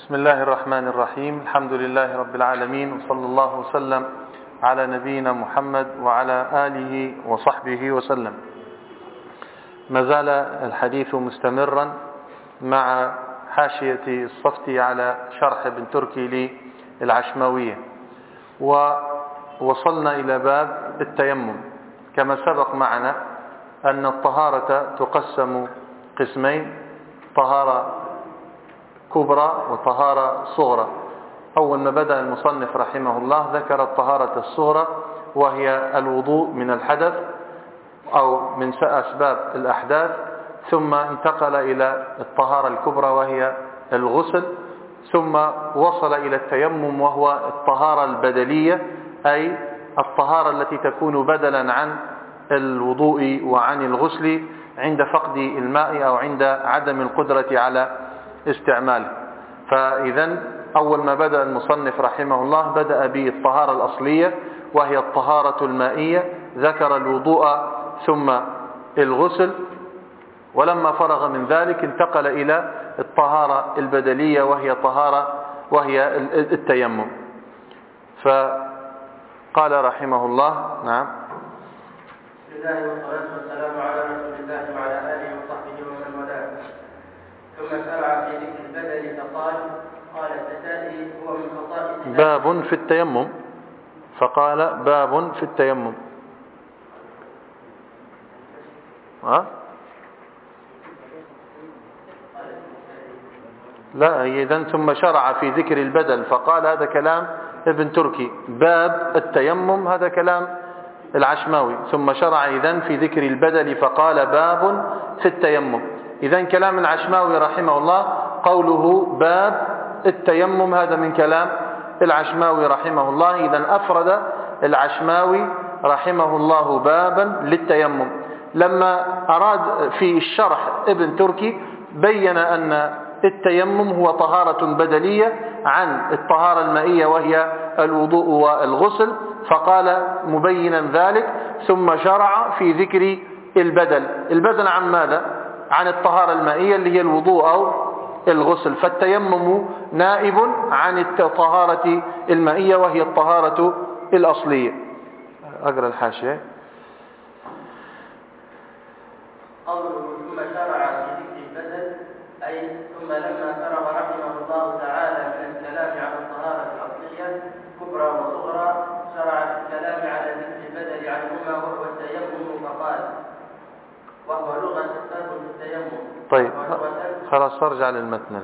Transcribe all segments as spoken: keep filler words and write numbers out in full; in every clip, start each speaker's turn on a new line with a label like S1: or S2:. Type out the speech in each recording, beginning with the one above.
S1: بسم الله الرحمن الرحيم. الحمد لله رب العالمين، وصلى الله وسلم على نبينا محمد وعلى آله وصحبه وسلم. ما زال الحديث مستمرا مع حاشية الصفتي على شرح ابن تركي للعشماوية، ووصلنا إلى باب التيمم. كما سبق معنا أن الطهارة تقسم قسمين: طهارة كبرى وطهارة صغرى. أول ما بدأ المصنف رحمه الله ذكر الطهارة الصغرى، وهي الوضوء من الحدث أو من أسباب الأحداث، ثم انتقل إلى الطهارة الكبرى وهي الغسل، ثم وصل إلى التيمم وهو الطهارة البدلية، أي الطهارة التي تكون بدلا عن الوضوء وعن الغسل عند فقد الماء أو عند عدم القدرة على استعماله. فإذا أول ما بدأ المصنف رحمه الله بدأ بالطهارة الأصلية وهي الطهارة المائية، ذكر الوضوء ثم الغسل، ولما فرغ من ذلك انتقل إلى الطهارة البدلية وهي طهارة وهي التيمم. فقال رحمه الله: نعم.
S2: بسم الله والصلاة والسلام على رسول الله وعلى آله وصحبه ومن والاه. ثم شرع في ذكر البدل فقال: قال التسائي هو من خصائص
S1: باب في التيمم. فقال: باب في التيمم. ها؟ لا، إذن ثم شرع في ذكر البدل فقال، هذا كلام ابن تركي. باب التيمم هذا كلام العشماوي. ثم شرع إذن في ذكر البدل فقال: باب في التيمم. إذن كلام العشماوي رحمه الله قوله باب التيمم، هذا من كلام العشماوي رحمه الله. إذن أفرد العشماوي رحمه الله بابا للتيمم. لما أراد في الشرح ابن تركي بين أن التيمم هو طهارة بدلية عن الطهارة المائية وهي الوضوء والغسل، فقال مبينا ذلك: ثم شرع في ذكر البدل. البدل عن ماذا؟ عن الطهارة المائية اللي هي الوضوء أو الغسل. فالتيمم نائب عن الطهارة المائية وهي الطهارة الأصلية. أقرأ الحاشية.
S2: قوله ثم شرع في ذكر البدل، أي ثم لما فرغ رحمه الله تعالى من الكلام على الطهارة الأصلية كبرى وصغرى، شرع في الكلام على ذكر البدل عنهما وهو التيمم، فقال: وهو لغة السبب في التيمم.
S1: طيب خلاص ارجع للمتن.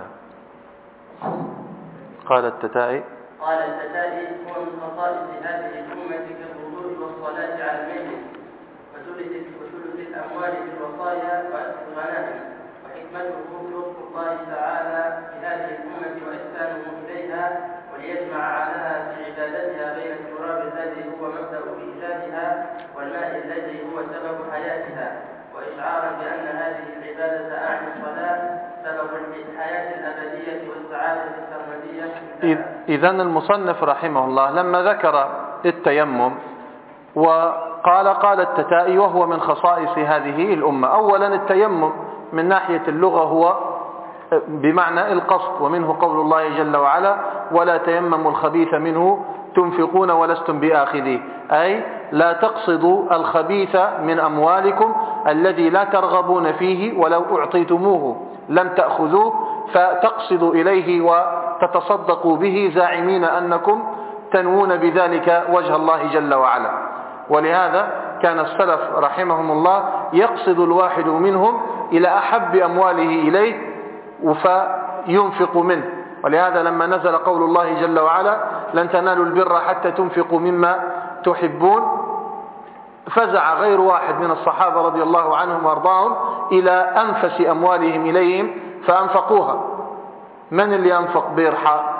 S1: قال التتائي
S2: قال التتائي هو من خصائص هذه الأمة كالوضوء والصلاة على الميت وثلث وثلث الأموال في الوصايا وأكل الغنائم، وحكمته لطف الله تعالى بهذه الأمة وإحسانه إليها، وليجمع عليها في عبادتها بين التراب الذي هو مبدأ إيجادها والماء الذي هو سبب حياتها، وإشعارا بأن هذه العبادة أعني الصلاة سبب الحياة الأبدية والسعادة السرمدية.
S1: إذن المصنف رحمه الله لما ذكر التيمم وقال قال التتائي وهو من خصائص هذه الأمة. أولا التيمم من ناحية اللغة هو بمعنى القصد، ومنه قول الله جل وعلا: ولا تيمموا الخبيث منه تنفقون ولستم بآخذيه، أي لا تقصدوا الخبيث من أموالكم الذي لا ترغبون فيه، ولو أعطيتموه لم تأخذوه، فتقصدوا إليه وتتصدقوا به زاعمين أنكم تنوون بذلك وجه الله جل وعلا. ولهذا كان السلف رحمهم الله يقصد الواحد منهم إلى أحب أمواله إليه فينفق منه. ولهذا لما نزل قول الله جل وعلا: لن تنالوا البر حتى تنفقوا مما تحبون، فزع غير واحد من الصحابة رضي الله عنهم وارضاهم إلى أنفس أموالهم إليهم فأنفقوها. من اللي أنفق بيرحى؟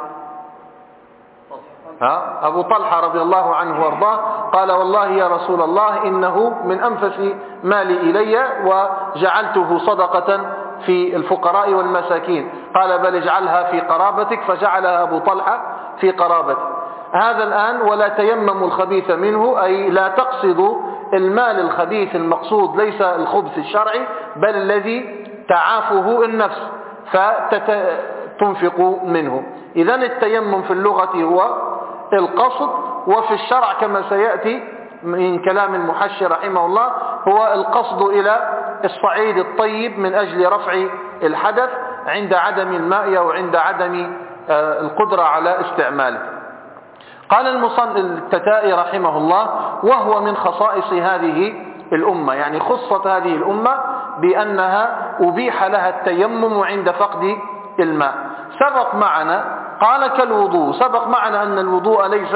S1: ها؟ أبو طلحة رضي الله عنه وارضاه قال: والله يا رسول الله إنه من أنفس مالي إلي وجعلته صدقة في الفقراء والمساكين. قال: بل اجعلها في قرابتك، فجعلها أبو طلحة في قرابته. هذا الآن ولا تيمموا الخبيث منه، أي لا تقصدوا المال الخبيث. المقصود ليس الخبث الشرعي بل الذي تعافه النفس، فتت تنفق منه. إذن التيمم في اللغة هو القصد، وفي الشرع كما سيأتي من كلام المحشي رحمه الله هو القصد إلى الصعيد الطيب من أجل رفع الحدث عند عدم الماء أو عند عدم القدرة على استعماله. قال المصنف التتائي رحمه الله: وهو من خصائص هذه الأمة، يعني خصت هذه الأمة بأنها أبيح لها التيمم عند فقد الماء. سبق معنا قال كالوضوء، سبق معنا أن الوضوء ليس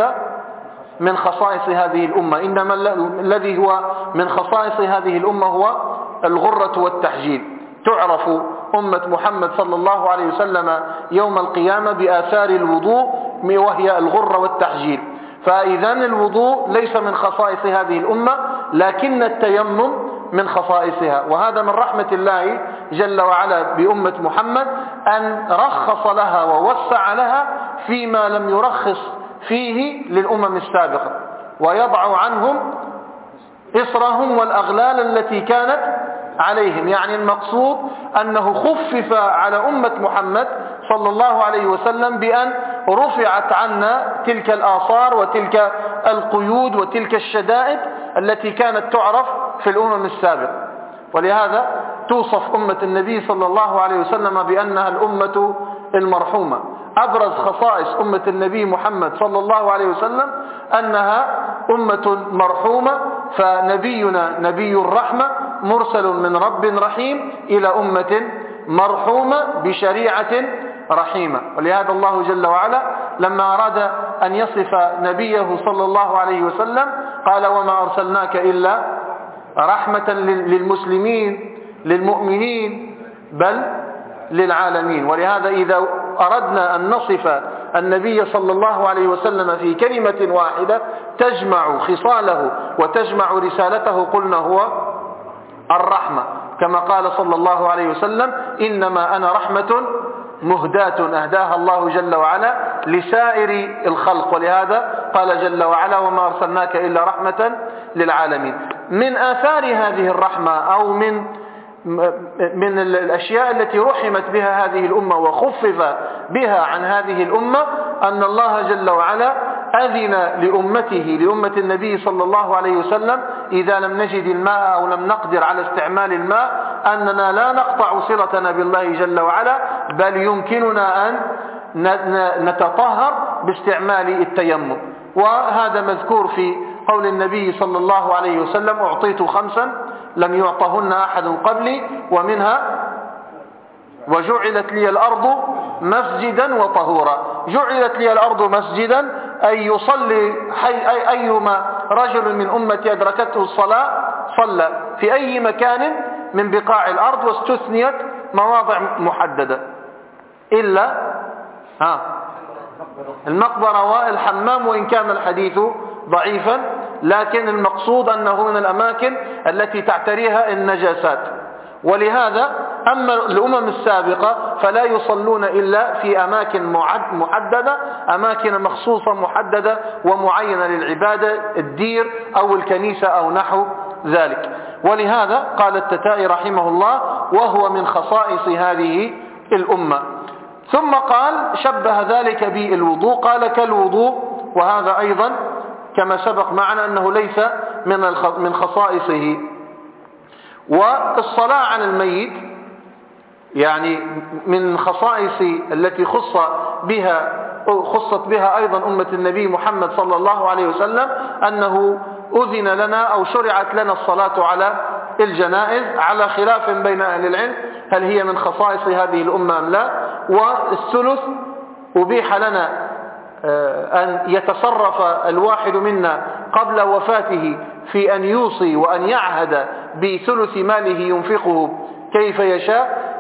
S1: من خصائص هذه الأمة، إنما الذي هو من خصائص هذه الأمة هو الغرة والتحجيل. تعرف أمة محمد صلى الله عليه وسلم يوم القيامة بآثار الوضوء وهي الغرة والتحجيل. فإذن الوضوء ليس من خصائص هذه الأمة، لكن التيمم من خصائصها. وهذا من رحمة الله جل وعلا بأمة محمد أن رخص لها ووسع لها فيما لم يرخص فيه للأمم السابقة، ويضع عنهم إصرهم والأغلال التي كانت عليهم. يعني المقصود أنه خفف على أمة محمد صلى الله عليه وسلم بأن رفعت عنا تلك الآثار وتلك القيود وتلك الشدائد التي كانت تعرف في الأمم السابقة. ولهذا توصف أمة النبي صلى الله عليه وسلم بأنها الأمة المرحومة. أبرز خصائص أمة النبي محمد صلى الله عليه وسلم أنها أمة مرحومة، فنبينا نبي الرحمة مرسل من رب رحيم إلى أمة مرحومة بشريعة رحيمة. ولهذا الله جل وعلا لما أراد أن يصف نبيه صلى الله عليه وسلم قال: وما أرسلناك إلا رحمة للمسلمين للمؤمنين بل للعالمين. ولهذا إذا أردنا أن نصف النبي صلى الله عليه وسلم في كلمة واحدة تجمع خصاله وتجمع رسالته قلنا هو الرحمة، كما قال صلى الله عليه وسلم: إنما أنا رحمة مهداة أهداها الله جل وعلا لسائر الخلق. ولهذا قال جل وعلا: وما أرسلناك إلا رحمة للعالمين. من آثار هذه الرحمة أو من من الأشياء التي رحمت بها هذه الأمة وخفف بها عن هذه الأمة أن الله جل وعلا أذن لأمته لأمة النبي صلى الله عليه وسلم إذا لم نجد الماء أو لم نقدر على استعمال الماء أننا لا نقطع صلتنا بالله جل وعلا، بل يمكننا أن نتطهر باستعمال التيمم. وهذا مذكور في قول النبي صلى الله عليه وسلم: أعطيت خمسا لم يعطهن أحد قبلي، ومنها وجعلت لي الأرض مسجدا وطهورا. جعلت لي الأرض مسجدا أي يصلي حي أيما رجل من أمتي أدركته الصلاة صلى في أي مكان من بقاع الأرض، واستثنيت مواضع محددة إلا ها المقبرة والحمام، وإن كان الحديث ضعيفا، لكن المقصود أنه من الأماكن التي تعتريها النجاسات. ولهذا أما الأمم السابقة فلا يصلون إلا في أماكن محددة، أماكن مخصوصة محددة ومعينة للعبادة، الدير أو الكنيسة أو نحو ذلك. ولهذا قال التتائي رحمه الله: وهو من خصائص هذه الأمة. ثم قال شبه ذلك بالوضوء، قال كالوضوء، وهذا أيضا كما سبق معنا أنه ليس من خصائصه. والصلاة على الميت يعني من خصائص التي خص بها خصت بها أيضا أمة النبي محمد صلى الله عليه وسلم أنه أذن لنا أو شرعت لنا الصلاة على الجنائز، على خلاف بين أهل العلم هل هي من خصائص هذه الأمة أم لا. والثلث أبيح لنا أن يتصرف الواحد منا قبل وفاته في أن يوصي وأن يعهد بثلث ماله ينفقه كيف يشاء.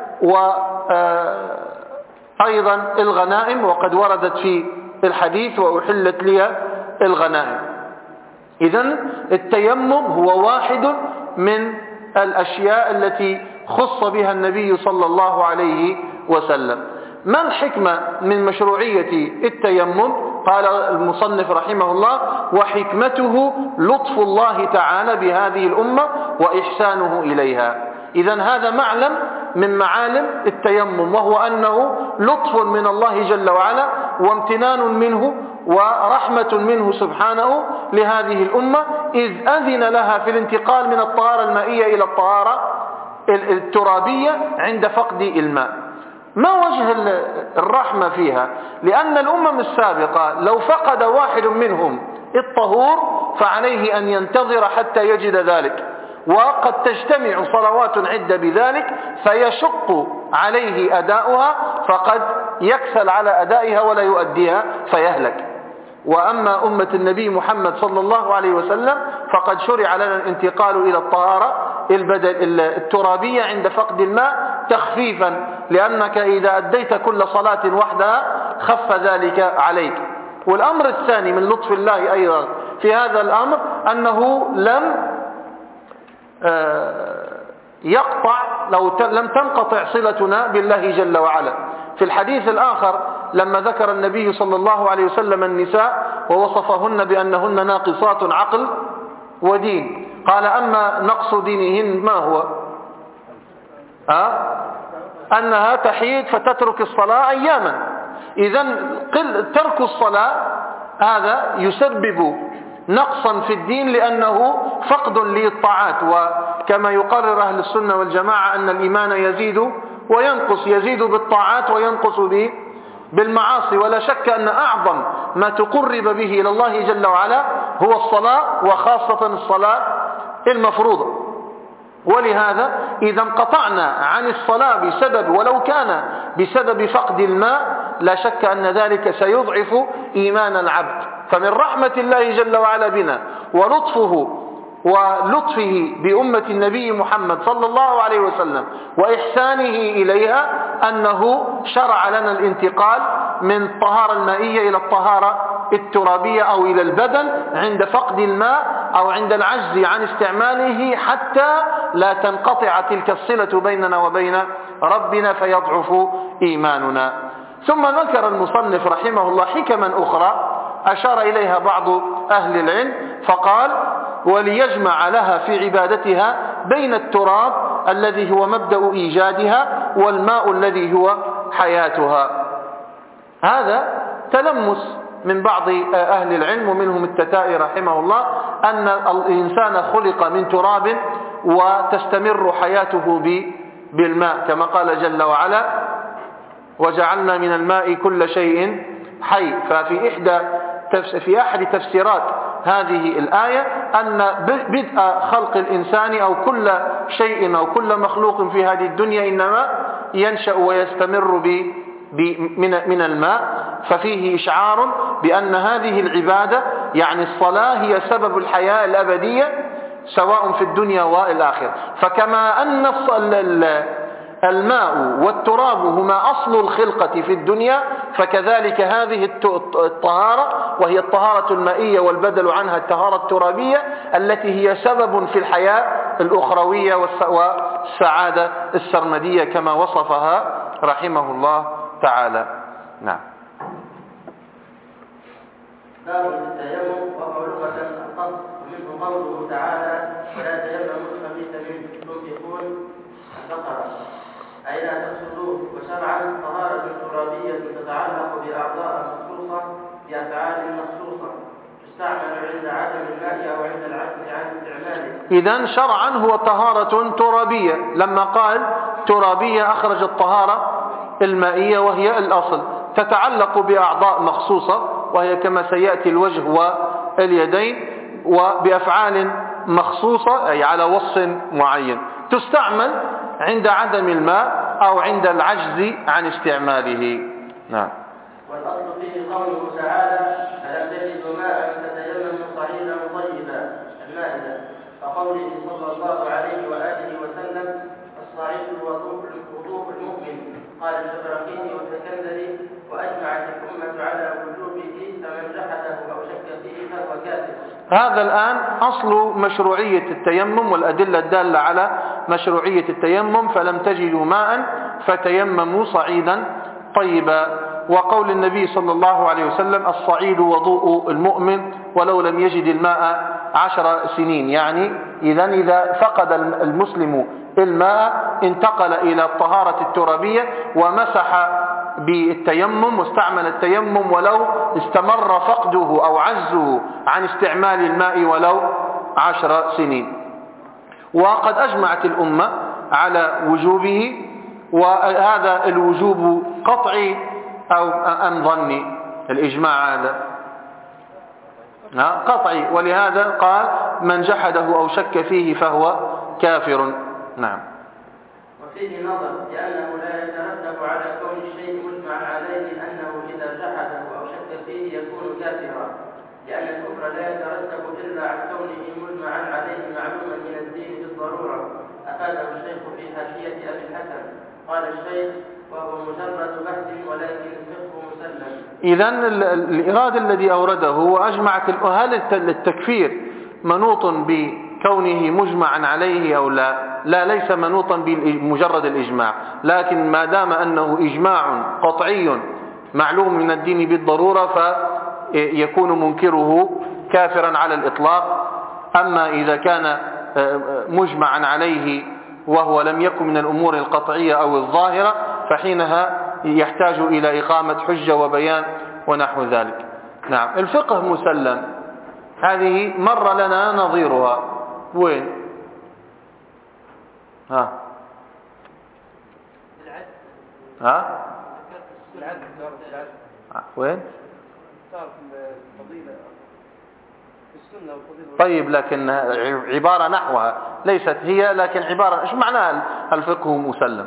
S1: وأيضا الغنائم، وقد وردت في الحديث: وأحلت لي الغنائم. إذن التيمم هو واحد من الأشياء التي خص بها النبي صلى الله عليه وسلم. ما الحكمة من مشروعية التيمم؟ قال المصنف رحمه الله: وحكمته لطف الله تعالى بهذه الأمة وإحسانه إليها. إذن هذا معلم من معالم التيمم، وهو أنه لطف من الله جل وعلا وامتنان منه ورحمة منه سبحانه لهذه الأمة، إذ أذن لها في الانتقال من الطهارة المائية إلى الطهارة الترابية عند فقد الماء. ما وجه الرحمة فيها؟ لأن الأمم السابقة لو فقد واحد منهم الطهور فعليه أن ينتظر حتى يجد ذلك، وقد تجتمع صلوات عدة بذلك فيشق عليه أداؤها، فقد يكسل على أدائها ولا يؤديها فيهلك. وأما أمة النبي محمد صلى الله عليه وسلم فقد شرع لنا الانتقال إلى الطهارة البدل الترابية عند فقد الماء تخفيفا، لأنك إذا أديت كل صلاة وحدها خف ذلك عليك. والأمر الثاني من لطف الله أيضا في هذا الأمر أنه لم يقطع لو لم تنقطع صلتنا بالله جل وعلا. في الحديث الآخر لما ذكر النبي صلى الله عليه وسلم النساء ووصفهن بأنهن ناقصات عقل ودين، قال أما نقص دينهن ما هو؟ أه؟ أنها تحيد فتترك الصلاة أياما. إذن ترك الصلاة هذا يسبب نقصا في الدين لأنه فقد للطاعات، وكما يقرر أهل السنة والجماعة أن الإيمان يزيد وينقص، يزيد بالطاعات وينقص بالمعاصي. ولا شك أن أعظم ما تقرب به إلى الله جل وعلا هو الصلاة، وخاصة الصلاة المفروضة. ولهذا إذا انقطعنا عن الصلاة بسبب ولو كان بسبب فقد الماء لا شك أن ذلك سيضعف إيمان العبد. فمن رحمة الله جل وعلا بنا ولطفه ولطفه بأمة النبي محمد صلى الله عليه وسلم وإحسانه إليها أنه شرع لنا الانتقال من الطهارة المائية إلى الطهارة الترابية أو إلى البدن عند فقد الماء أو عند العجز عن استعماله، حتى لا تنقطع تلك الصلة بيننا وبين ربنا فيضعف إيماننا. ثم ذكر المصنف رحمه الله حكما أخرى أشار إليها بعض أهل العلم فقال: وليجمع لها في عبادتها بين التراب الذي هو مبدأ إيجادها والماء الذي هو حياتها. هذا تلمس من بعض أهل العلم ومنهم التتائي رحمه الله أن الإنسان خلق من تراب وتستمر حياته بالماء، كما قال جل وعلا: وجعلنا من الماء كل شيء حي. ففي إحدى في أحد تفسيرات هذه الآية أن بدء خلق الإنسان أو كل شيء أو كل مخلوق في هذه الدنيا إنما ينشأ ويستمر من الماء، ففيه إشعار بأن هذه العبادة يعني الصلاة هي سبب الحياة الأبدية سواء في الدنيا والآخرة. فكما أن الماء والتراب هما أصل الخلقة في الدنيا، فكذلك هذه الطهارة وهي الطهارة المائية والبدل عنها الطهارة الترابية التي هي سبب في الحياة الأخروية والسعادة السرمدية كما وصفها رحمه الله تعالى. نعم.
S2: باب التيمم وهو لغة القصد، ومنه قوله تعالى: ولا تيمموا الخبيث منه تنفقون البقرة، أي لا تقصدوه. وشرعا طهارة ترابية تتعلق بأعضاء مخصوصة بأفعال مخصوصة تستعمل عند عدم الماء أو عند العجز عن استعماله.
S1: إذن شرعا هو طهارة ترابية، لما قال ترابية أخرج الطهارة المائية وهي الأصل، تتعلق بأعضاء مخصوصة وهي كما سيأتي الوجه واليدين، وبأفعال مخصوصة أي على وصف معين، تستعمل عند عدم الماء أو عند العجز عن استعماله. نعم.
S2: والأصل فيه قوله تعالى: ألم تجدوا ماء فتيمموا صعيدا طيبا، المائدة، فقوله صلى الله عليه وآله وسلم: الصعيد وضوء المؤمن. قال الزبرقيني والسكندري: وأجمعت الأمة على وجوبه، فمن جحده أو شك فيه فهو كافر.
S1: هذا الآن أصل مشروعية التيمم والأدلة الدالة على مشروعية التيمم: فلم تجدوا ماء فتيمموا صعيدا طيبا. وقول النبي صلى الله عليه وسلم: الصعيد وضوء المؤمن ولو لم يجد الماء عشر سنين. يعني إذن إذا فقد المسلم الماء انتقل إلى الطهارة الترابية ومسح بالتيمم واستعمل التيمم ولو استمر فقده أو عجزه عن استعمال الماء ولو عشر سنين. وقد أجمعت الأمة على وجوبه، وهذا الوجوب قطعي أو أم ظني؟ الإجماع هذا قطعي، ولهذا قال من جحده أو شك فيه فهو كافر. نعم.
S2: وفيه نظر لأنه لا يترتب على كون الشيء مجمع عليه أنه إذا جحده أو شك فيه يكون كافرا، لأن الكفر لا يترتب إلا عن كونه مجمعا عليه معلوما من الدين بالضرورة. أفاده الشيخ في حاشية أبي الحسن. قال الشيخ وهو مجرد بحث ولكن الفقه مسلم.
S1: إذن الإرادة الذي أورده هو أجمعت هل التكفير منوط بكونه مجمعا عليه أو لا؟ لا، ليس منوطا بمجرد الإجماع، لكن ما دام أنه إجماع قطعي معلوم من الدين بالضرورة فيكون منكره كافرا على الإطلاق. أما إذا كان مجمعا عليه وهو لم يكن من الأمور القطعية أو الظاهرة فحينها يحتاج إلى إقامة حجة وبيان ونحو ذلك. نعم. الفقه مسلم هذه مر لنا نظيرها. وين؟ ها ها وين؟ طيب، لكن عبارة نحوها ليست هي، لكن عبارة ايش معناها الفقه مسلم؟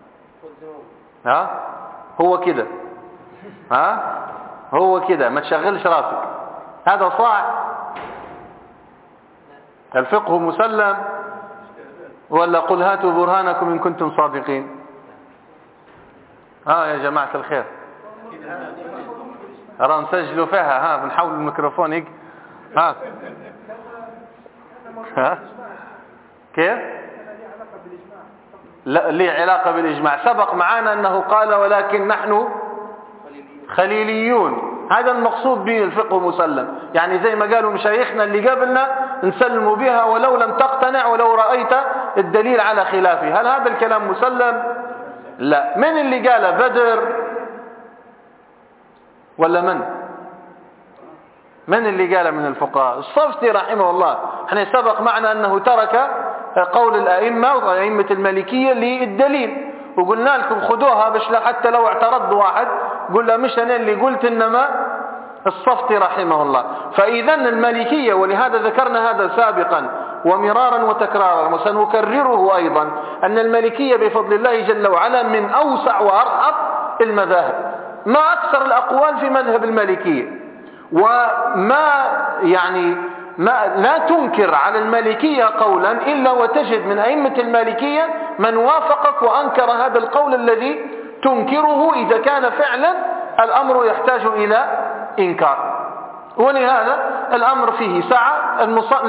S1: ها هو كده، ها هو كده، ما تشغلش راسك، هذا صح. الفقه مسلم ولا قل هاتوا برهانكم إن كنتم صادقين؟ ها يا جماعة الخير، أرى نسجلوا فيها، ها بنحول الميكروفون هيك. ها ها كيف؟ لا، ليه علاقة بالإجماع؟ سبق معنا أنه قال ولكن نحن خليليون، هذا المقصود به الفقه مسلم، يعني زي ما قالوا مشايخنا اللي قبلنا نسلم بها ولو لم تقتنع ولو رأيت الدليل على خلافه. هل هذا الكلام مسلم؟ لا. من اللي قال؟ بدر ولا من؟ من اللي قال من الفقهاء؟ الصفتي رحمه الله. احنا سبق معنا أنه ترك قول الأئمة وأئمة المالكية للدليل، وقلنا لكم خذوها باش حتى لو اعترض واحد قلنا مش أنا اللي قلت إنما الصفتي رحمه الله. فإذا المالكية، ولهذا ذكرنا هذا سابقا ومرارا وتكرارا وسنكرره أيضا، أن المالكية بفضل الله جل وعلا من أوسع وأرحب المذاهب، ما أكثر الأقوال في مذهب المالكية، وما يعني ما لا تنكر على المالكية قولا إلا وتجد من أئمة المالكية من وافقك وأنكر هذا القول الذي تنكره إذا كان فعلا الأمر يحتاج إلى إنكار. ولهذا الأمر فيه سعة.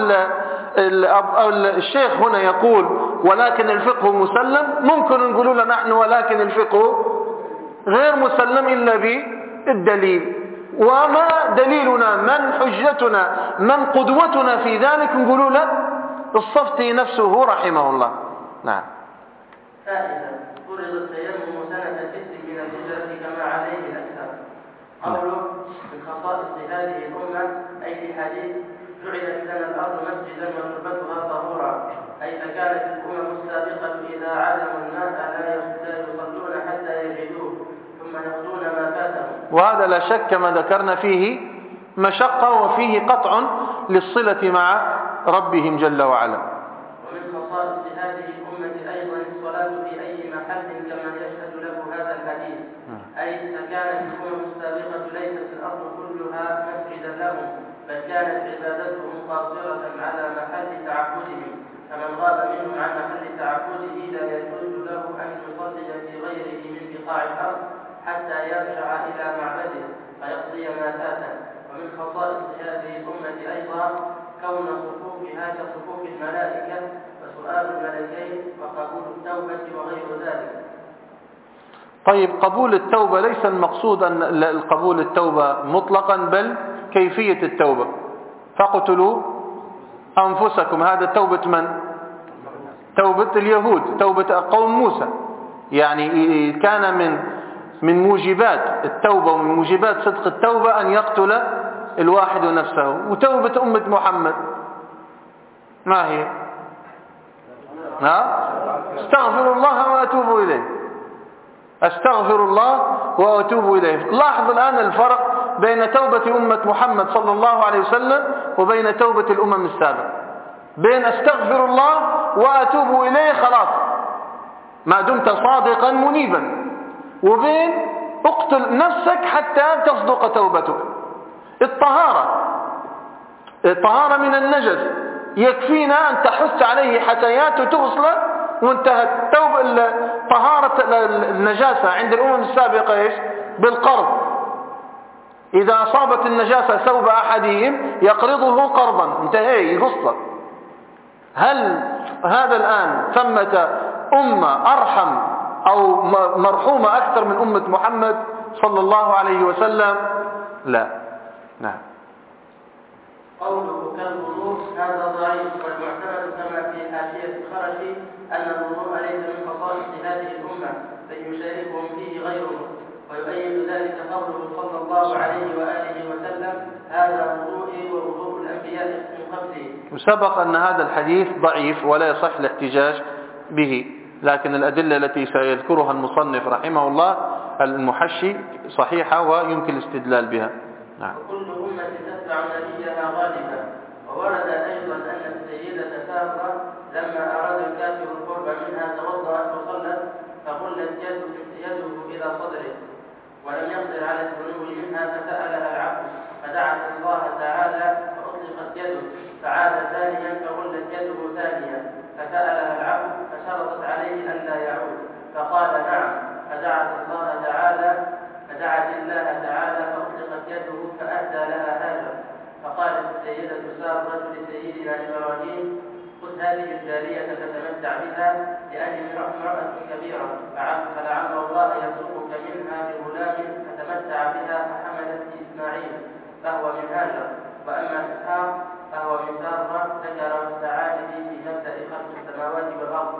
S1: الشيخ هنا يقول ولكن الفقه مسلم، ممكن نقول له نحن ولكن الفقه غير مسلم إلا بالدليل. وما دليلنا؟ من حجتنا؟ من قدوتنا في ذلك؟ نقول له الصفتي نفسه رحمه الله. نعم.
S2: فائدة: فرض التيمم سنة ست من الهجرة كما عليه الأكثر. قوله من خصائص هذه الأمة أي في حديث جعلت لنا الأرض مسجدا وتربتها طهورا، أي فكانت الأمم السابقة إذا عدموا الماء لا يصلون حتى يجدوه ثم يقضون ما فاتهم.
S1: وهذا لا شك ما ذكرنا فيه مشقة وفيه قطع للصلة مع ربهم جل وعلا.
S2: ومن خصائص هذه الأمة أيضا الصلاة في أي محل كما يشهد له هذا الحديث، أي فكانت الأمم السابقة ليست الأرض كلها مسجدا لهم، بل كانت عبادتهم قاصرة على محل تعبدهم، فمن غاب منهم عن محل تعبده لا يجوز له أن يصلي في غيره من بقاع الأرض حتى يرجع إلى معبده فيقضي ما فاته. ومن خصائص هذه الأمة أيضا كون صفوفها كصفوف الملائكة وسؤال الملكين وقبول التوبة وغير ذلك.
S1: طيب، قبول التوبة ليس المقصود أن القبول التوبة مطلقا، بل كيفية التوبة. فاقتلوا أنفسكم، هذا توبة من؟ توبة اليهود، توبة قوم موسى. يعني كان من من موجبات التوبة ومن موجبات صدق التوبة أن يقتل الواحد نفسه. وتوبة أمة محمد ما هي؟ ها؟ استغفر الله وأتوب إليه، استغفر الله وأتوب إليه. لاحظ الآن الفرق بين توبة أمة محمد صلى الله عليه وسلم وبين توبة الأمم السابقة. بين استغفر الله وأتوب إليه خلاص ما دمت صادقا منيبا، وبين اقتل نفسك حتى تصدق توبتك. الطهارة الطهارة من النجس يكفينا أن تحث عليه حتيات وتغسله وانتهت. توبة طهارة النجاسة عند الأمم السابقة إيش؟ بالقرض. إذا أصابت النجاسة ثوب أحدهم يقرضه قرضا، انتهي يغسله. هل هذا الآن ثمة أمة أرحم أو مرحومة أكثر من أمة محمد صلى الله عليه وسلم؟ لا. نعم.
S2: قوله كالوضوء هذا ضعيف، والمعتمد كما في حاشية الخرشي أن الوضوء ليس من خصائص هذه الأمة بل يشاركهم فيه غيره، ويؤيد ذلك قوله صلى الله عليه وآله وسلم هذا وضوئي ووضوء الأنبياء من قبلي.
S1: وسبق أن هذا الحديث ضعيف ولا يصح الاحتجاج به، لكن الأدلة التي سيذكرها المصنف رحمه الله المحشي صحيحة ويمكن الاستدلال بها. نعم.
S2: وكل أمة تتبع نبيها غالبا. وورد أيضا أن السيدة سارة لما أراد الكافر القرب منها توضأت وصلت فقلت يده إلى صدره ولم يقدر على الدنو منها فسألها العبد فدعت الله تعالى فأطلقت يده فعاد ثانيا فقلت يده ثانيا فسألها العبد فشرطت عليه أن لا يعود فقال نعم فدعت الله تعالى فدعت الله تعالى فأطلقت يده فأهدى لها هاجر. فقالت السيدة سارة لسيدنا إبراهيم خذ هذه الجارية فتمتع بها لأني امرأة كبيرة فلعل الله يرزقك منها بغلام فتمتع بها فحملت إسماعيل فهو من هاجر. وأما إسحاق فهو من سارة ذكر السعادة في مبدأ خلق السماوات والأرض.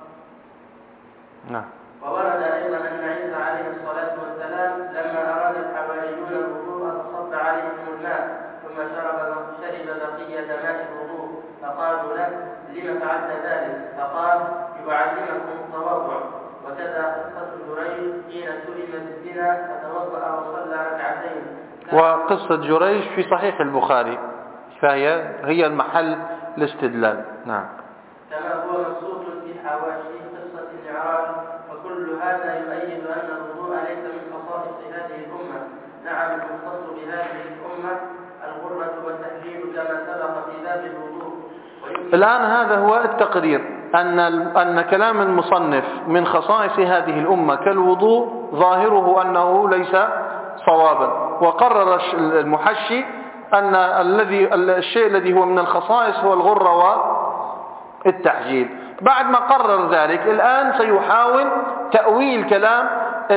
S1: نعم.
S2: وورد أيضا أن عيسى عليه الصلاة والسلام لما أراد الحواريون الوضوء فصب عليهم الماء ثم شرب شرب بقية ماء الوضوء فقالوا له لم فعلت ذلك؟ فقال يعلمكم التواضع. وكذا قصة جريج حين سئل بالزنا فتوضأ وصلى ركعتين.
S1: وقصة جريج في صحيح البخاري فهي هي المحل الاستدلال. نعم.
S2: كما هو مبسوط في حواشي قصة المعراج. وكل هذا يؤيد أن الوضوء ليس من خصائص هذه الأمة. نعم المختص بهذه الأمة الغرة والتحجيل كما سبق في باب الوضوء.
S1: الآن هذا هو التقرير أن أن كلام المصنف من خصائص هذه الأمة كالوضوء ظاهره أنه ليس صوابا. وقرر المحشي أن الذي الشيء الذي هو من الخصائص هو الغرة والتحجيل. بعد ما قرر ذلك الآن سيحاول تأويل كلام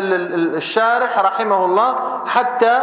S1: الشارح رحمه الله حتى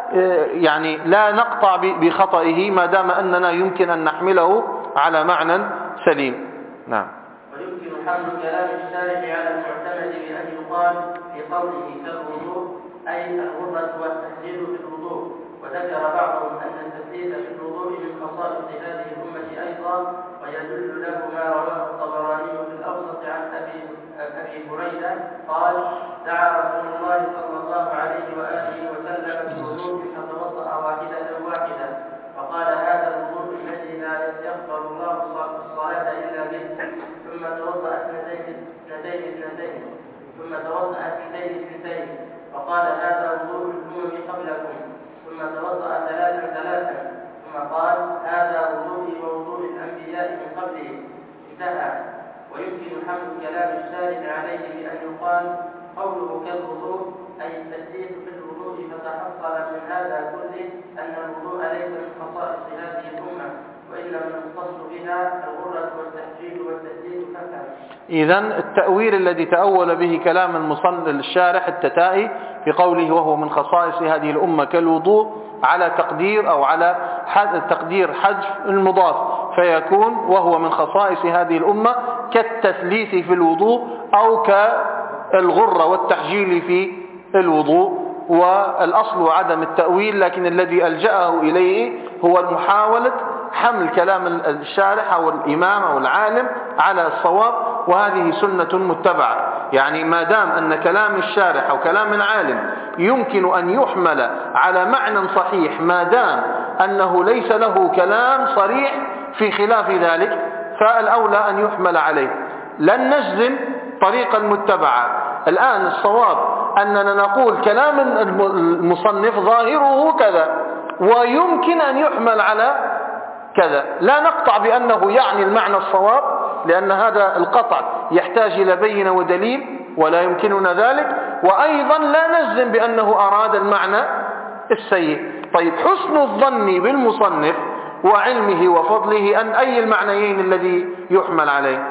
S1: يعني لا نقطع بخطئه ما دام أننا يمكن أن نحمله على معنى سليم. نعم.
S2: ويمكن حمل كلام الشارح على المعتمد بأن يقال في قوله كالوضوء أي الغرة والتحجيل في الوضوء. وذكر بعضهم أن التثليث في الوضوء من خصائص هذه الأمة أيضا، ويدل له ما رواه الطبراني في الأوسط عن أبي أبي هريرة قال دعا رسول الله صلى الله عليه وآله وسلم بالوضوء فتوضأ واحدة واحدة فقال هذا الوضوء الذي لا يقبل الله الصلاة إلا به. ثم توضأ اثنتين اثنتين اثنتين ثم توضأ اثنتين اثنتين فقال هذا وضوء الأمم قبلكم. ثم توضأ ثلاثا ثلاثا ثم قال هذا وضوئي ووضوء الأنبياء من قبلي. انتهى. ويمكن حمل كلام الشارح عليه بأن يقال قوله كالوضوء أي التثليث في الوضوء فتحصل من هذا كله أن الوضوء ليس من خصائص هذه الأمة وإنما المختص بها الغرة والتحجيل والتثليث فقط.
S1: إذن التأويل الذي تأول به كلام المصنف الشارح التتائي في قوله وهو من خصائص هذه الأمة كالوضوء على تقدير أو على تقدير حذف المضاف فيكون وهو من خصائص هذه الأمة كالتثليث في الوضوء أو كالغرة والتحجيل في الوضوء. والأصل عدم التأويل، لكن الذي ألجأه إليه هو المحاولة حمل كلام الشارح أو الإمام أو العالم على الصواب، وهذه سنة متبعة. يعني ما دام أن كلام الشارح أو كلام العالم يمكن أن يحمل على معنى صحيح، ما دام أنه ليس له كلام صريح في خلاف ذلك، فالأولى أن يحمل عليه. لن نجزم طريقا متبعة. الآن الصواب أننا نقول كلام المصنف ظاهره كذا ويمكن أن يحمل على كذا، لا نقطع بأنه يعني المعنى الصواب، لأن هذا القطع يحتاج إلى بينة ودليل ولا يمكننا ذلك، وأيضا لا نجزم بأنه أراد المعنى السيء. طيب، حسن الظن بالمصنف وعلمه وفضله أن أي المعنيين الذي يحمل عليه؟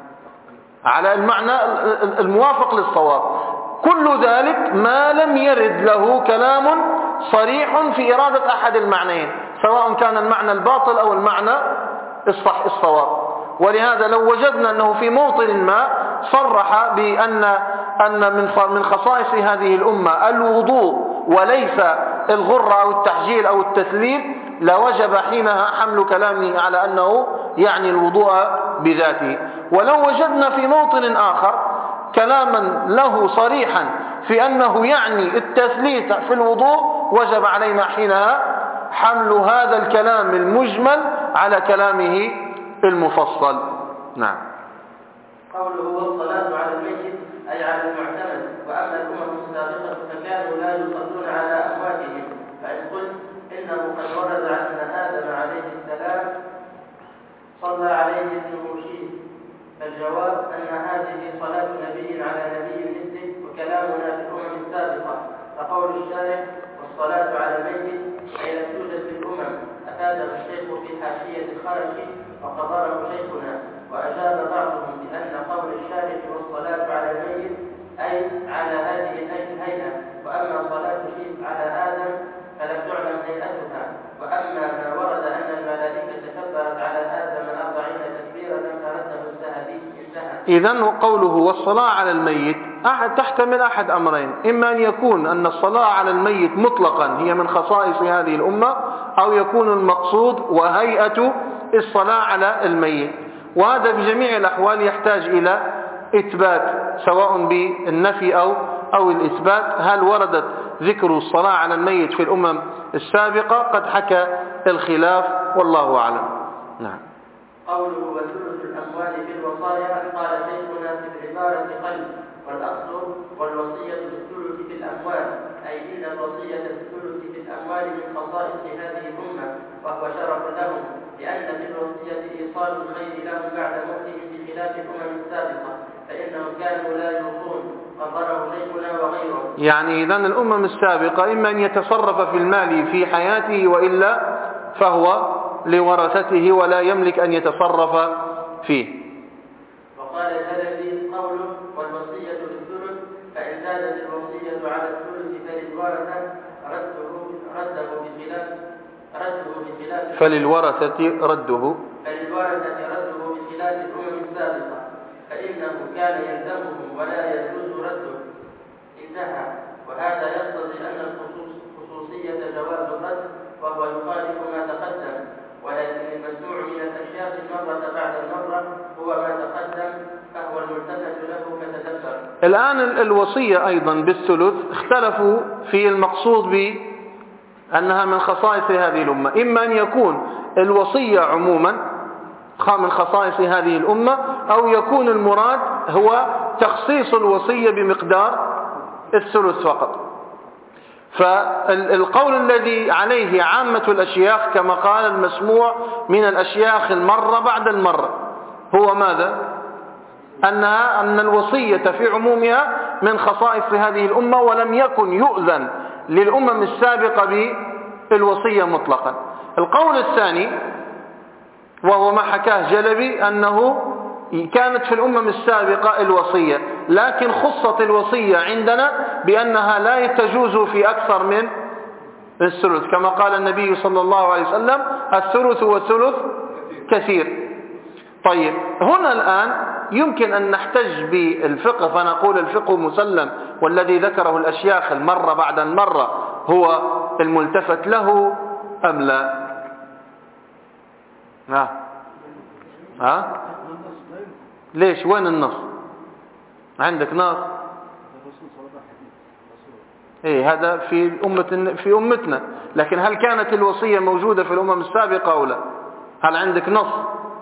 S1: على المعنى الموافق للصواب. كل ذلك ما لم يرد له كلام صريح في إرادة أحد المعنيين، سواء كان المعنى الباطل أو المعنى الصح الصواب. ولهذا لو وجدنا أنه في موطن ما صرح بأن أن من من خصائص هذه الأمة الوضوء وليس الغرة أو التحجيل أو التثليث، لوجب حينها حمل كلامه على أنه يعني الوضوء بذاته. ولو وجدنا في موطن آخر كلاما له صريحا في أنه يعني التثليث في الوضوء، وجب علينا حينها حمل هذا الكلام المجمل على كلامه المفصل. نعم.
S2: قوله والصلاة على الميت أي على المعتمد. وأما الأمم السابقة فكانوا لا يصلون على أمواتهم، فإن قلت إنه قد ورد أن آدم عليه السلام صلى عليه ابن مرشيد، فالجواب أن هذه صلاة نبي على نبي مثله، وكلامنا في الأمم السابقة. فقول الشارع والصلاة على الميت أي لم توجد في الأمم أفاده الشيخ في حاشية الخرشي وقدره شيخنا. وأجاب بعضهم بأن قول الشارع والصلاة على الميت أي على هذه الهيئة، وأما صلاة شيخ على آدم فلم تعلم هيئتها. وأما ما ورد أن الملائكة كبرت على آدم أربعين تكبيرة فرده الذهبي انتهى.
S1: إذن قوله والصلاة على الميت أحد تحتمل أحد أمرين: إما أن يكون أن الصلاة على الميت مطلقا هي من خصائص هذه الأمة، أو يكون المقصود وهيئة الصلاة على الميت. وهذا بجميع الأحوال يحتاج إلى إثبات، سواء بالنفي أو أو الإثبات. هل وردت ذكر الصلاة على الميت في الأمم السابقة؟ قد حكى الخلاف والله أعلم. نعم.
S2: قوله وثلث الأموال في الوصايا قال شيخنا في العبارة قلب، والأصل والوصية بالثلث في الأموال، أي إن الوصية بالثلث في الأموال من خصائص هذه الأمة، وهو شرف لهم، لأن في الوصية إيصال الخير لهم بعد موتهم بخلاف الأمم السابقة، فإنهم كانوا لا يوصون، قدره شيخنا وغيره.
S1: يعني إذن الأمم السابقة إما أن يتصرف في المال في حياته، وإلا فهو لورثته ولا يملك أن يتصرف فيه.
S2: وقال الهلبي قوله والوصية بالثلث، فإن زادت الوصية على الثلث فللورثة رده رده بخلاف رده بخلاف
S1: فللورثة رده
S2: فللورثة رده بخلاف الأمم السابقة، فإنه كان يلزمهم ولا يجوز رده انتهى. وهذا يقتضي أن الخصوصية جواز الرد، وهو يخالف ما تقدم، ولكن المسموع من الأشياء المرة بعد المرة هو ما تقدم، فهو الملتفت له فتدبر.
S1: الآن الوصية أيضا بالثلث اختلفوا في المقصود بأنها من خصائص هذه الأمة. إما أن يكون الوصية عموما من خصائص هذه الأمة، أو يكون المراد هو تخصيص الوصية بمقدار الثلث فقط. فالقول الذي عليه عامة الأشياخ كما قال المسموع من الأشياخ المرة بعد المرة هو ماذا؟ أنها أن الوصية في عمومها من خصائص هذه الأمة، ولم يكن يؤذن للأمم السابقة بالوصية مطلقا. القول الثاني وهو ما حكاه جلبي أنه كانت في الأمم السابقة الوصية، لكن خصت الوصية عندنا بأنها لا تجوز في أكثر من الثلث، كما قال النبي صلى الله عليه وسلم الثلث والثلث كثير. طيب، هنا الآن يمكن أن نحتج بالفقه فنقول الفقه مسلم، والذي ذكره الأشياخ المرة بعد المرة هو الملتفت له أم لا؟ ها ها ليش؟ وين النص؟ عندك نص؟ ايه هذا في أمة في أمتنا، لكن هل كانت الوصية موجودة في الأمم السابقة أو لا؟ هل عندك نص؟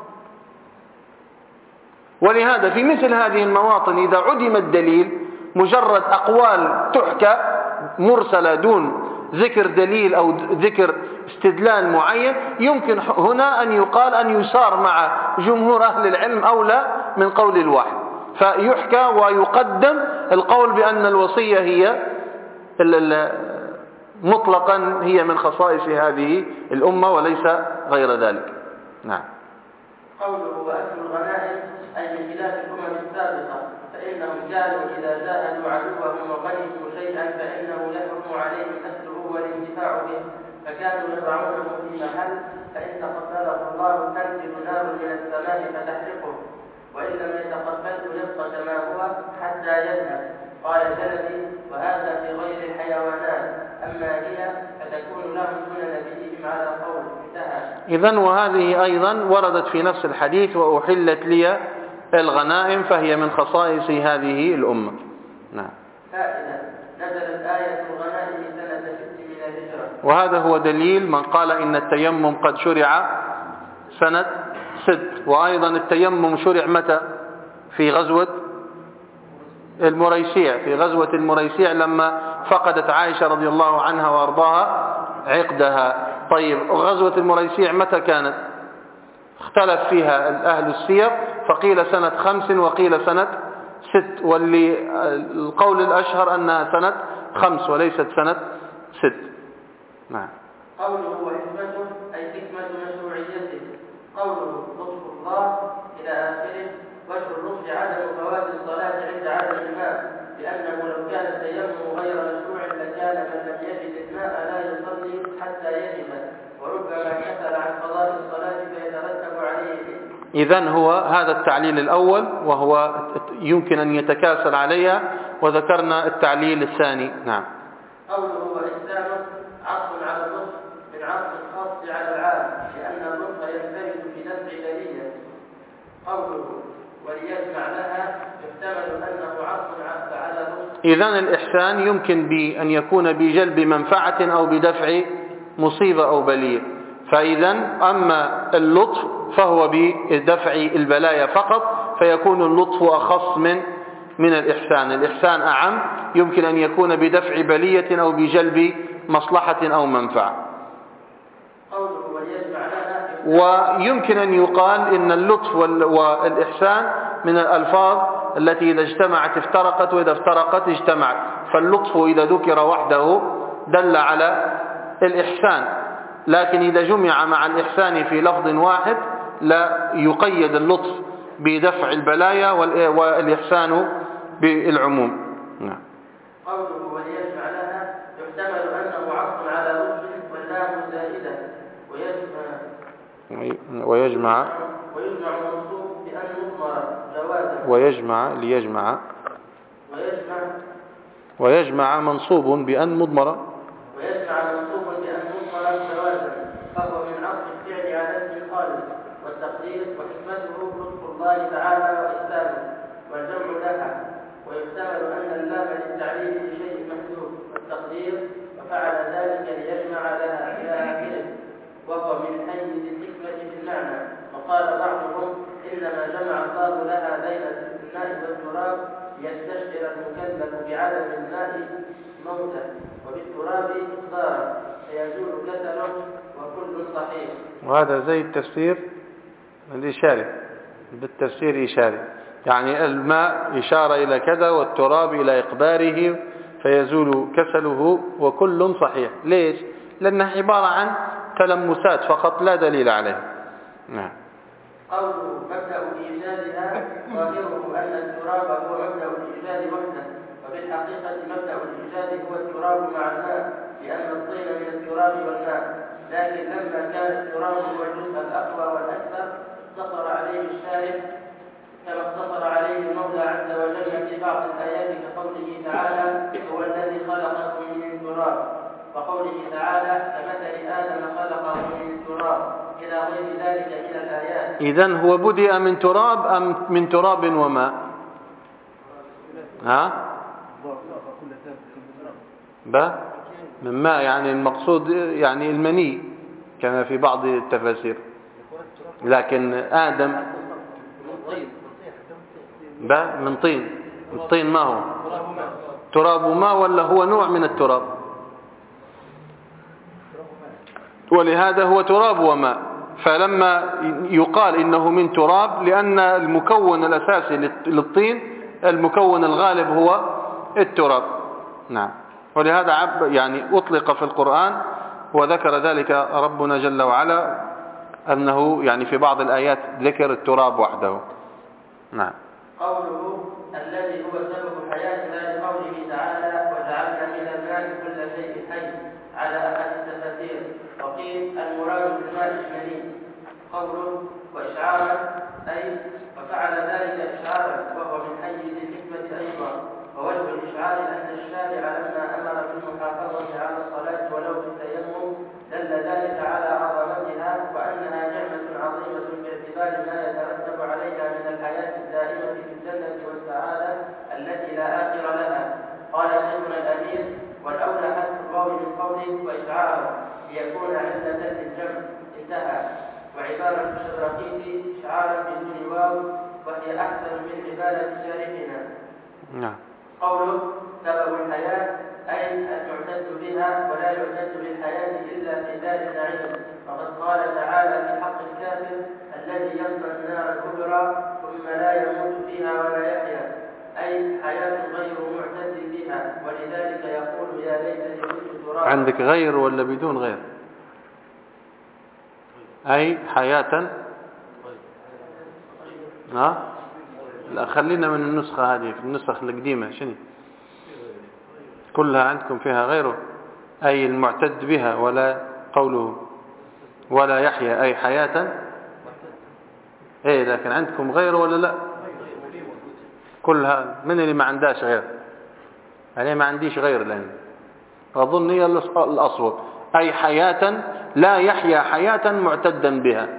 S1: ولهذا في مثل هذه المواطن إذا عدم الدليل، مجرد أقوال تحكى مرسلة دون ذكر دليل أو ذكر استدلال معين، يمكن هنا أن يقال أن يسار مع جمهور أهل العلم أولى من قول الواحد، فيحكى ويقدم القول بأن الوصية هي مطلقا هي من خصائص هذه الأمة وليس غير ذلك. نعم.
S2: قوله وأكل الغنائم أي من خلاف الأمم السابقة، فإنهم كانوا إذا جاهدوا عدوهم وغنموا شيئا فإنه يحرم عليهم أكله والانتفاع به، فكانوا يضعونه في محل، فإن تقبله الله تنزل نار من السماء فتحرقه، وإن لم يتقبله يبقى كما هو حتى يذهب. قال جلبي وهذا في غير الحيوانات، أما هي فتكون لهم دون نبيهم على قول انتهى.
S1: إذن وهذه أيضا وردت في نفس الحديث وأحلت لي الغنائم، فهي من خصائص هذه الأمة. نعم.
S2: فائدة نزلت آية الغنائم سنة ست من الهجرة،
S1: وهذا هو دليل من قال إن التيمم قد شرع سنة ست. وأيضا التيمم شرع متى؟ في غزوة المريسيع، في غزوة المريسيع لما فقدت عائشة رضي الله عنها وارضاها عقدها. طيب غزوة المريسيع متى كانت؟ اختلف فيها أهل السير، فقيل سنة خمس وقيل سنة ست، واللي القول الأشهر أنها سنة خمس وليست سنة ست. نعم.
S2: قوله وحكمته أي حكمة مشروعيته، قوله لطف الله إلى آخره. وجه اللطف عدم فوات الصلاة عند عدم الماء، لأنه لو كان التيمم غير مشروع لكان من لم يجد الماء لا يصلي حتى يجد، وربما كسل عن قضاء الصلاة فيترتب عليه.
S1: إذن هو هذا التعليل الأول، وهو يمكن أن يتكاسل عليها، وذكرنا التعليل الثاني. نعم.
S2: قوله وإحسانه عطف على اللطف من عطف الخاص على العام، لأن اللطف ينفرد بنفع بلية. قوله وليجمع لها يحتمل أنه عطف على لطف. إذن
S1: الإحسان يمكن بأن يكون بجلب منفعة أو بدفع مصيبة أو بلية، فإذا أما اللطف فهو بدفع البلايا فقط، فيكون اللطف أخص من من الإحسان. الإحسان أعم، يمكن أن يكون بدفع بلية أو بجلب مصلحة أو منفعة. ويمكن أن يقال إن اللطف والإحسان من الألفاظ التي إذا اجتمعت افترقت، وإذا افترقت اجتمعت، فاللطف إذا ذكر وحده دل على الإحسان، لكن إذا جمع مع الإحسان في لفظ واحد لا يقيد اللطف بدفع البلايا والإحسان بالعموم. نعم.
S2: قوله وليجمع لها يحتمل أنه عطف على لطف واللام زائدة، ويجمع
S1: ويجمع
S2: ويجمع منصوب بأن مضمر جوازا،
S1: ويجمع ليجمع
S2: ويجمع
S1: ويجمع منصوب بأن مضمرة
S2: ويجمع منصوب بأن مضمرا جوازا، فهو من عطف الفعل على اسم خالد، والتقدير وحكمته لطف الله تعالى وإحسانه والجمع لها. ويحتمل أن اللام للتعليل لشيء محذوف، والتقدير وفعل ذلك ليجمع لها إلى آخره، وهو من حيز الحكمة في المعنى. وقال بعضهم إنما جمع الله لها بين الماء والتراب ليستشعر المكلف بعدم الماء موتا، وبالتراب إقدارا فيزول كسله، وكل صحيح.
S1: وهذا زي التفسير الإشاري، بالتفسير إشاري، يعني الماء إشارة إلى كذا والتراب إلى إقداره فيزول كسله، وكل صحيح. ليش؟ لأنها عبارة عن تلمسات فقط لا دليل عليه. نعم.
S2: قوله مبدأ إيجادها ظاهره أن التراب هو مبدأ الإيجاد وحده، وفي الحقيقة مبدأ الإيجاد هو التراب مع الماء، لأن الطين من التراب والماء، لكن لما كان التراب هو الجزء الأقوى والأكثر اقتصر عليه الشارع كما اقتصر عليه المولى عز وجل في بعض الآيات كقوله تعالى هو الذي خلقكم من تراب، وقوله تعالى كمثل آدم خلقه من تراب إلى غير ذلك من الآيات.
S1: إذن هو بدأ من تراب أم من تراب وماء؟ ها؟ با من ماء، يعني المقصود يعني المني كما في بعض التفاسير، لكن آدم با من طين. الطين ما هو تراب ماء ولا هو نوع من التراب؟ ولهذا هو تراب وماء. فلما يقال إنه من تراب لأن المكون الأساسي للطين المكون الغالب هو التراب. نعم. ولهذا يعني أطلق في القرآن وذكر ذلك ربنا جل وعلا أنه يعني في بعض الآيات ذكر التراب وحده. نعم.
S2: قوله الذي هو سبب حياتنا لقوله تعالى وجعلنا من الماء كل شيء حي على أحد التفاسير، وقيل المراد بالماء المني. قوله وإشعارا أي وفعل ذلك إشعارا وهو من حيز الحكمة أيضا. ووجه الإشعار أن الشارع لما أمر بالمحافظة على الصلاة ولو بالتيمم دل ذلك على عظمتها وأنها نعمة عظيمة باعتبار ما يترتب عليها من الحياة الدائمة في الجنة والسعادة التي لا آخر لها. قال شيخنا الأمير والأولى حذف الواو من قوله وإشعارا ليكون علة للجمع. انتهى. وعبارة الشبرقيتي إشعارا بدون واو وهي أحسن من عبارة شارحنا.
S1: نعم.
S2: قوله سبب الحياة أي المعتد بها ولا يعتد بالحياة إلا في دار النعيم. وقد قال تعالى في حق الكافر الذي يصلى النار الكبرى ثم لا يموت فيها ولا يحيا، أي حياة غير معتد بها. ولذلك يقول يا ليتني كنت ترابا.
S1: عندك غير ولا بدون غير؟ أي حياة. ها؟ لا خلينا من النسخة هذه، في النسخ القديمة شنو كلها عندكم فيها غيره، أي المعتد بها، ولا قوله ولا يحيى أي حياة. إيه لكن عندكم غيره ولا لا؟ كلها. من اللي ما عندهاش غير؟ أنا ما عنديش غير الآن، أظن هي الأصوب. أي حياة لا يحيا حياة معتدا بها.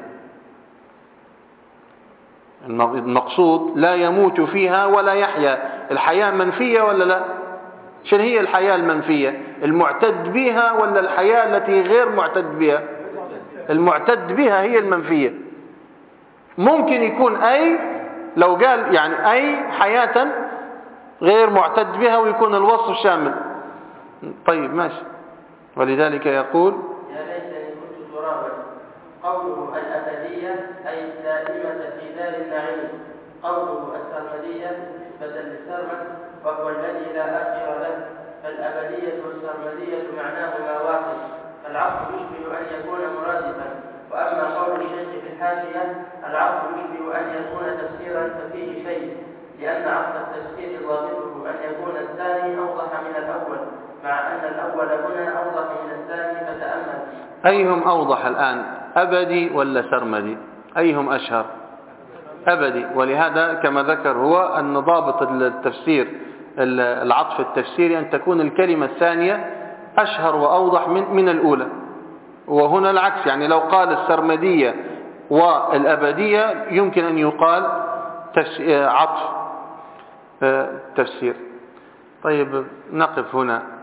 S1: المقصود لا يموت فيها ولا يحيا. الحياة منفية ولا لا؟ شنو هي الحياة المنفية؟ المعتد بها ولا الحياة التي غير معتد بها؟ المعتد بها هي المنفية. ممكن يكون أي لو قال يعني أي حياة غير معتد بها ويكون الوصف شامل. طيب ماشي. ولذلك يقول
S2: يا ليتني كنت ترابا. قوله الأبدية أي الدائمة في دار النعيم. قوله السرمدية نسبة للسرمد وهو الذي لا آخر له. فالأبدية والسرمدية معناهما واحد، فالعقل يشبه أن يكون مرادفا. وأما قول الشيخ في الحاشية العقل يشبه أن يكون تفسيرا ففيه شيء، لأن عقل التفسير ضابطه أن يكون الثاني أوضح من الأول، مع أن الأول هنا أوضح من الثاني. فتأمل
S1: أيهم أوضح الآن، أبدي ولا سرمدي؟ أيهم أشهر؟ أبدي. ولهذا كما ذكر هو أن ضابط التفسير العطف التفسيري أن تكون الكلمة الثانية أشهر وأوضح من, من الأولى. وهنا العكس، يعني لو قال السرمدية والأبدية يمكن أن يقال عطف تفسير. طيب نقف هنا.